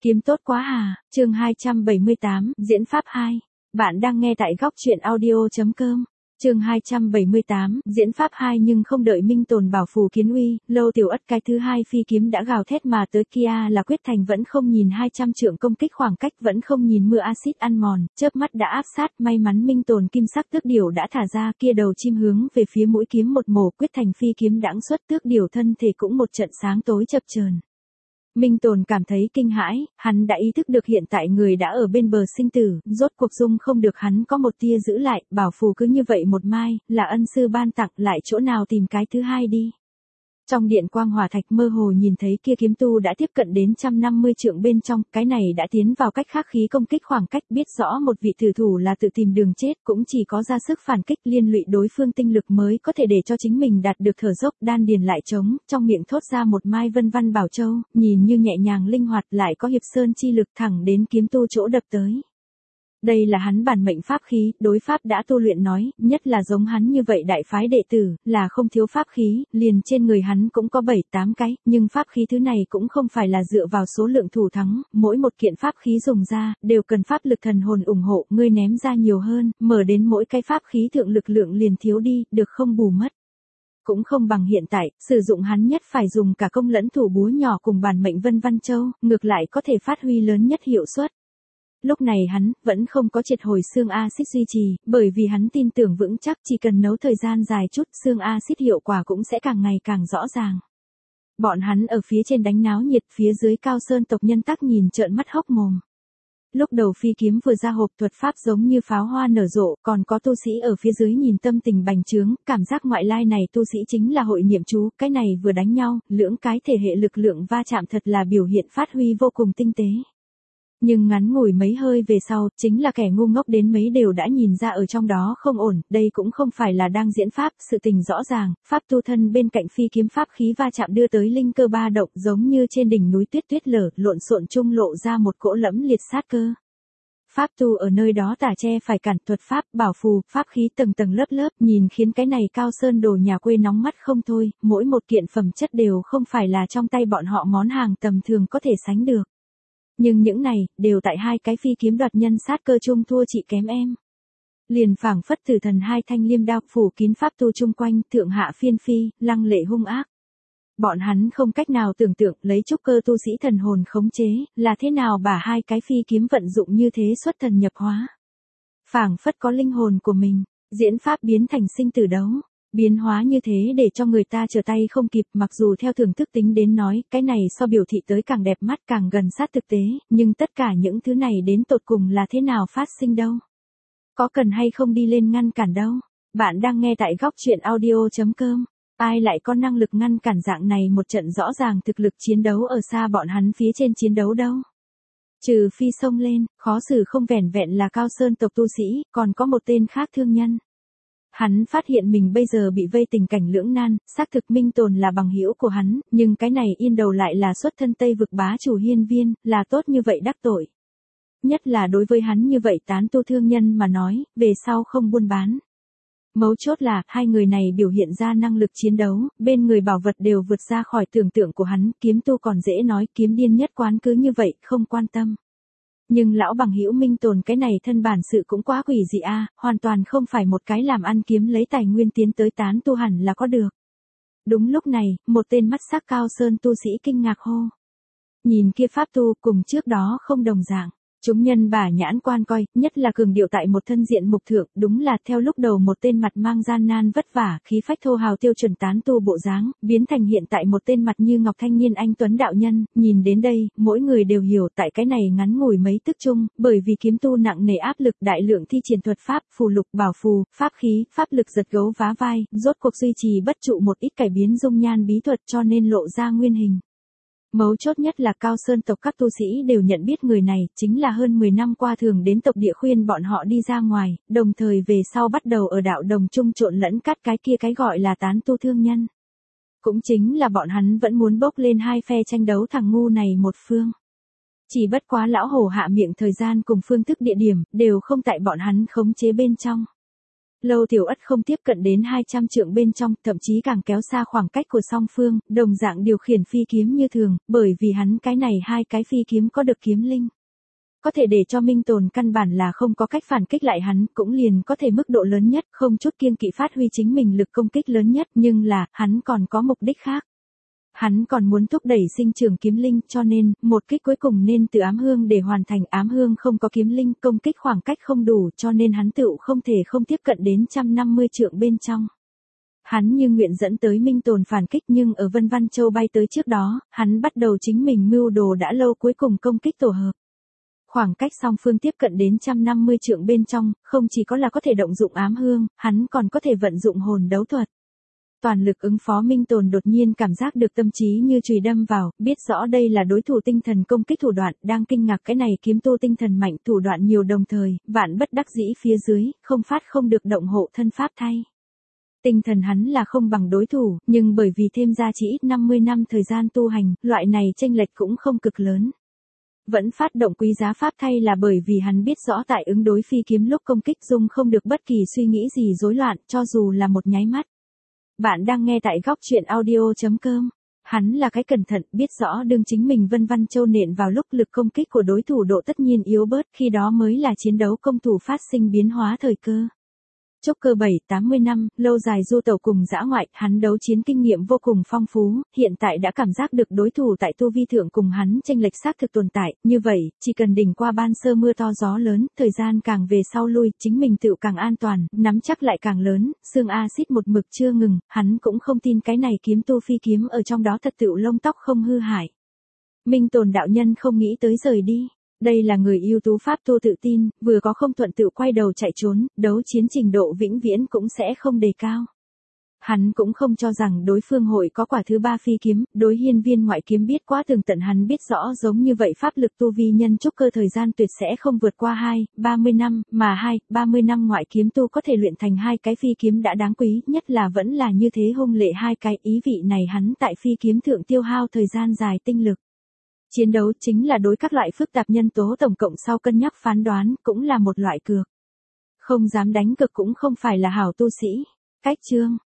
Kiếm tốt quá à, chương 278, diễn pháp 2. Bạn đang nghe tại góc truyện audio.com. Chương 278, diễn pháp 2. Nhưng không đợi Minh Tồn bảo phù kiến uy, Lâu Tiểu Ất cái thứ hai phi kiếm đã gào thét mà tới kia là Quyết Thành vẫn không nhìn 200 trượng công kích khoảng cách, vẫn không nhìn mưa axit ăn mòn, chớp mắt đã áp sát, may mắn Minh Tồn kim sắc tước điểu đã thả ra, kia đầu chim hướng về phía mũi kiếm một mổ, Quyết Thành phi kiếm đãng xuất, tước điểu thân thể cũng một trận sáng tối chập chờn. Minh Tồn cảm thấy kinh hãi, hắn đã ý thức được hiện tại người đã ở bên bờ sinh tử, rốt cuộc dung không được hắn có một tia giữ lại, bảo phù cứ như vậy một mai, là ân sư ban tặng, lại chỗ nào tìm cái thứ hai đi. Trong điện quang hỏa thạch mơ hồ nhìn thấy kia kiếm tu đã tiếp cận đến 150 trượng bên trong, cái này đã tiến vào cách khắc khí công kích khoảng cách, biết rõ một vị tử thủ là tự tìm đường chết, cũng chỉ có ra sức phản kích liên lụy đối phương tinh lực mới có thể để cho chính mình đạt được thở dốc, đan điền lại trống, trong miệng thốt ra một mai vân văn bảo châu, nhìn như nhẹ nhàng linh hoạt lại có hiệp sơn chi lực thẳng đến kiếm tu chỗ đập tới. Đây là hắn bản mệnh pháp khí, đối pháp đã tu luyện nói, nhất là giống hắn như vậy đại phái đệ tử, là không thiếu pháp khí, liền trên người hắn cũng có 7-8 cái, nhưng pháp khí thứ này cũng không phải là dựa vào số lượng thủ thắng, mỗi một kiện pháp khí dùng ra, đều cần pháp lực thần hồn ủng hộ, ngươi ném ra nhiều hơn, mở đến mỗi cái pháp khí thượng lực lượng liền thiếu đi, được không bù mất. Cũng không bằng hiện tại, sử dụng hắn nhất phải dùng cả công lẫn thủ búa nhỏ cùng bản mệnh vân văn châu, ngược lại có thể phát huy lớn nhất hiệu suất. Lúc này hắn, vẫn không có triệt hồi xương axit duy trì, bởi vì hắn tin tưởng vững chắc chỉ cần nấu thời gian dài chút, xương axit hiệu quả cũng sẽ càng ngày càng rõ ràng. Bọn hắn ở phía trên đánh náo nhiệt, phía dưới Cao Sơn tộc nhân tắc nhìn trợn mắt hốc mồm. Lúc đầu phi kiếm vừa ra hộp, thuật pháp giống như pháo hoa nở rộ, còn có tu sĩ ở phía dưới nhìn tâm tình bành trướng, cảm giác ngoại lai này tu sĩ chính là hội niệm chú, cái này vừa đánh nhau, lưỡng cái thể hệ lực lượng va chạm thật là biểu hiện phát huy vô cùng tinh tế. Nhưng ngắn ngủi mấy hơi về sau, chính là kẻ ngu ngốc đến mấy đều đã nhìn ra ở trong đó không ổn, đây cũng không phải là đang diễn pháp, sự tình rõ ràng, pháp tu thân bên cạnh phi kiếm pháp khí va chạm đưa tới linh cơ ba động, giống như trên đỉnh núi tuyết tuyết lở, lộn xộn trung lộ ra một cỗ lẫm liệt sát cơ. Pháp tu ở nơi đó tả che phải cản, thuật pháp, bảo phù, pháp khí tầng tầng lớp lớp, nhìn khiến cái này Cao Sơn đồ nhà quê nóng mắt không thôi, mỗi một kiện phẩm chất đều không phải là trong tay bọn họ món hàng tầm thường có thể sánh được. Nhưng những này, đều tại hai cái phi kiếm đoạt nhân sát cơ chung thua chị kém em. Liền phảng phất tử thần hai thanh liêm đao phủ kín pháp tu chung quanh, thượng hạ phiên phi, lăng lệ hung ác. Bọn hắn không cách nào tưởng tượng lấy trúc cơ tu sĩ thần hồn khống chế, là thế nào bả hai cái phi kiếm vận dụng như thế xuất thần nhập hóa. Phảng phất có linh hồn của mình, diễn pháp biến thành sinh tử đấu. Biến hóa như thế để cho người ta trở tay không kịp, mặc dù theo thưởng thức tính đến nói, cái này so biểu thị tới càng đẹp mắt càng gần sát thực tế, nhưng tất cả những thứ này đến tột cùng là thế nào phát sinh đâu. Có cần hay không đi lên ngăn cản đâu. Bạn đang nghe tại góc truyện audio.com. Ai lại có năng lực ngăn cản dạng này một trận rõ ràng thực lực chiến đấu ở xa bọn hắn phía trên chiến đấu đâu. Trừ phi xông lên, khó xử không vẻn vẹn là Cao Sơn tộc tu sĩ, còn có một tên khác thương nhân. Hắn phát hiện mình bây giờ bị vây tình cảnh lưỡng nan, xác thực Minh Tồn là bằng hữu của hắn, nhưng cái này yên đầu lại là xuất thân Tây vực bá chủ hiên viên, là tốt như vậy đắc tội. Nhất là đối với hắn như vậy tán tu thương nhân mà nói, về sau không buôn bán. Mấu chốt là, hai người này biểu hiện ra năng lực chiến đấu, bên người bảo vật đều vượt ra khỏi tưởng tượng của hắn, kiếm tu còn dễ nói, kiếm điên nhất quán cứ như vậy, không quan tâm. Nhưng lão bằng hữu Minh Tồn cái này thân bản sự cũng quá quỷ dị a, hoàn toàn không phải một cái làm ăn kiếm lấy tài nguyên tiến tới tán tu hẳn là có được. Đúng lúc này, một tên mắt sắc Cao Sơn tu sĩ kinh ngạc hô. Nhìn kia pháp tu cùng trước đó không đồng dạng. Chúng nhân bả nhãn quan coi, nhất là cường điệu tại một thân diện mục thượng, đúng là theo lúc đầu một tên mặt mang gian nan vất vả, khí phách thô hào tiêu chuẩn tán tu bộ dáng, biến thành hiện tại một tên mặt như ngọc thanh niên anh tuấn đạo nhân, nhìn đến đây, mỗi người đều hiểu tại cái này ngắn ngủi mấy tức chung, bởi vì kiếm tu nặng nề áp lực đại lượng thi triển thuật pháp, phù lục bảo phù, pháp khí, pháp lực giật gấu vá vai, rốt cuộc duy trì bất trụ một ít cải biến dung nhan bí thuật cho nên lộ ra nguyên hình. Mấu chốt nhất là Cao Sơn tộc các tu sĩ đều nhận biết người này, chính là hơn 10 năm qua thường đến tộc địa khuyên bọn họ đi ra ngoài, đồng thời về sau bắt đầu ở đạo đồng chung trộn lẫn cắt cái kia cái gọi là tán tu thương nhân. Cũng chính là bọn hắn vẫn muốn bốc lên hai phe tranh đấu thằng ngu này một phương. Chỉ bất quá lão hổ hạ miệng thời gian cùng phương thức địa điểm, đều không tại bọn hắn khống chế bên trong. Lâu Tiểu Ất không tiếp cận đến 200 trượng bên trong, thậm chí càng kéo xa khoảng cách của song phương, đồng dạng điều khiển phi kiếm như thường, bởi vì hắn cái này hai cái phi kiếm có được kiếm linh. Có thể để cho Minh Tồn căn bản là không có cách phản kích lại hắn, cũng liền có thể mức độ lớn nhất, không chút kiêng kỵ phát huy chính mình lực công kích lớn nhất, nhưng là, hắn còn có mục đích khác. Hắn còn muốn thúc đẩy sinh trưởng kiếm linh, cho nên, một kích cuối cùng nên từ ám hương để hoàn thành. Ám hương không có kiếm linh, công kích khoảng cách không đủ, cho nên hắn tựu không thể không tiếp cận đến 150 trượng bên trong. Hắn như nguyện dẫn tới Minh Tồn phản kích, nhưng ở Vân Văn Châu bay tới trước đó, hắn bắt đầu chính mình mưu đồ đã lâu cuối cùng công kích tổ hợp. Khoảng cách song phương tiếp cận đến 150 trượng bên trong, không chỉ có là có thể động dụng ám hương, hắn còn có thể vận dụng hồn đấu thuật. Toàn lực ứng phó. Minh Tồn đột nhiên cảm giác được tâm trí như chùy đâm vào, biết rõ đây là đối thủ tinh thần công kích thủ đoạn, đang kinh ngạc cái này kiếm tu tinh thần mạnh, thủ đoạn nhiều đồng thời, vạn bất đắc dĩ phía dưới, không phát không được động hộ thân pháp thay. Tinh thần hắn là không bằng đối thủ, nhưng bởi vì thêm ra chỉ ít 50 năm thời gian tu hành, loại này chênh lệch cũng không cực lớn. Vẫn phát động quý giá pháp thay là bởi vì hắn biết rõ tại ứng đối phi kiếm lúc công kích dung không được bất kỳ suy nghĩ gì rối loạn, cho dù là một nháy mắt. Bạn đang nghe tại góc truyện audio.com. Hắn là cái cẩn thận, biết rõ đương chính mình Vân Văn Châu nện vào lúc lực công kích của đối thủ độ tất nhiên yếu bớt, khi đó mới là chiến đấu công thủ phát sinh biến hóa thời cơ. Trúc cơ 7-80 năm, lâu dài du tẩu cùng dã ngoại, hắn đấu chiến kinh nghiệm vô cùng phong phú, hiện tại đã cảm giác được đối thủ tại tu vi thượng cùng hắn chênh lệch xác thực tồn tại, như vậy, chỉ cần đỉnh qua ban sơ mưa to gió lớn, thời gian càng về sau lui, chính mình tựu càng an toàn, nắm chắc lại càng lớn, xương axit một mực chưa ngừng, hắn cũng không tin cái này kiếm tu phi kiếm ở trong đó thật tựu lông tóc không hư hại. Minh Tồn đạo nhân không nghĩ tới rời đi. Đây là người ưu tú pháp tu tự tin, vừa có không thuận tự quay đầu chạy trốn, đấu chiến trình độ vĩnh viễn cũng sẽ không đề cao. Hắn cũng không cho rằng đối phương hội có quả thứ ba phi kiếm, đối hiên viên ngoại kiếm biết quá tường tận, hắn biết rõ giống như vậy pháp lực tu vi nhân trúc cơ thời gian tuyệt sẽ không vượt qua 2-30 năm, mà 2-30 năm ngoại kiếm tu có thể luyện thành hai cái phi kiếm đã đáng quý, nhất là vẫn là như thế hung lệ hai cái, ý vị này hắn tại phi kiếm thượng tiêu hao thời gian dài tinh lực. Chiến đấu chính là đối các loại phức tạp nhân tố tổng cộng sau cân nhắc phán đoán, cũng là một loại cược. Không dám đánh cược cũng không phải là hảo tu sĩ. Cách chương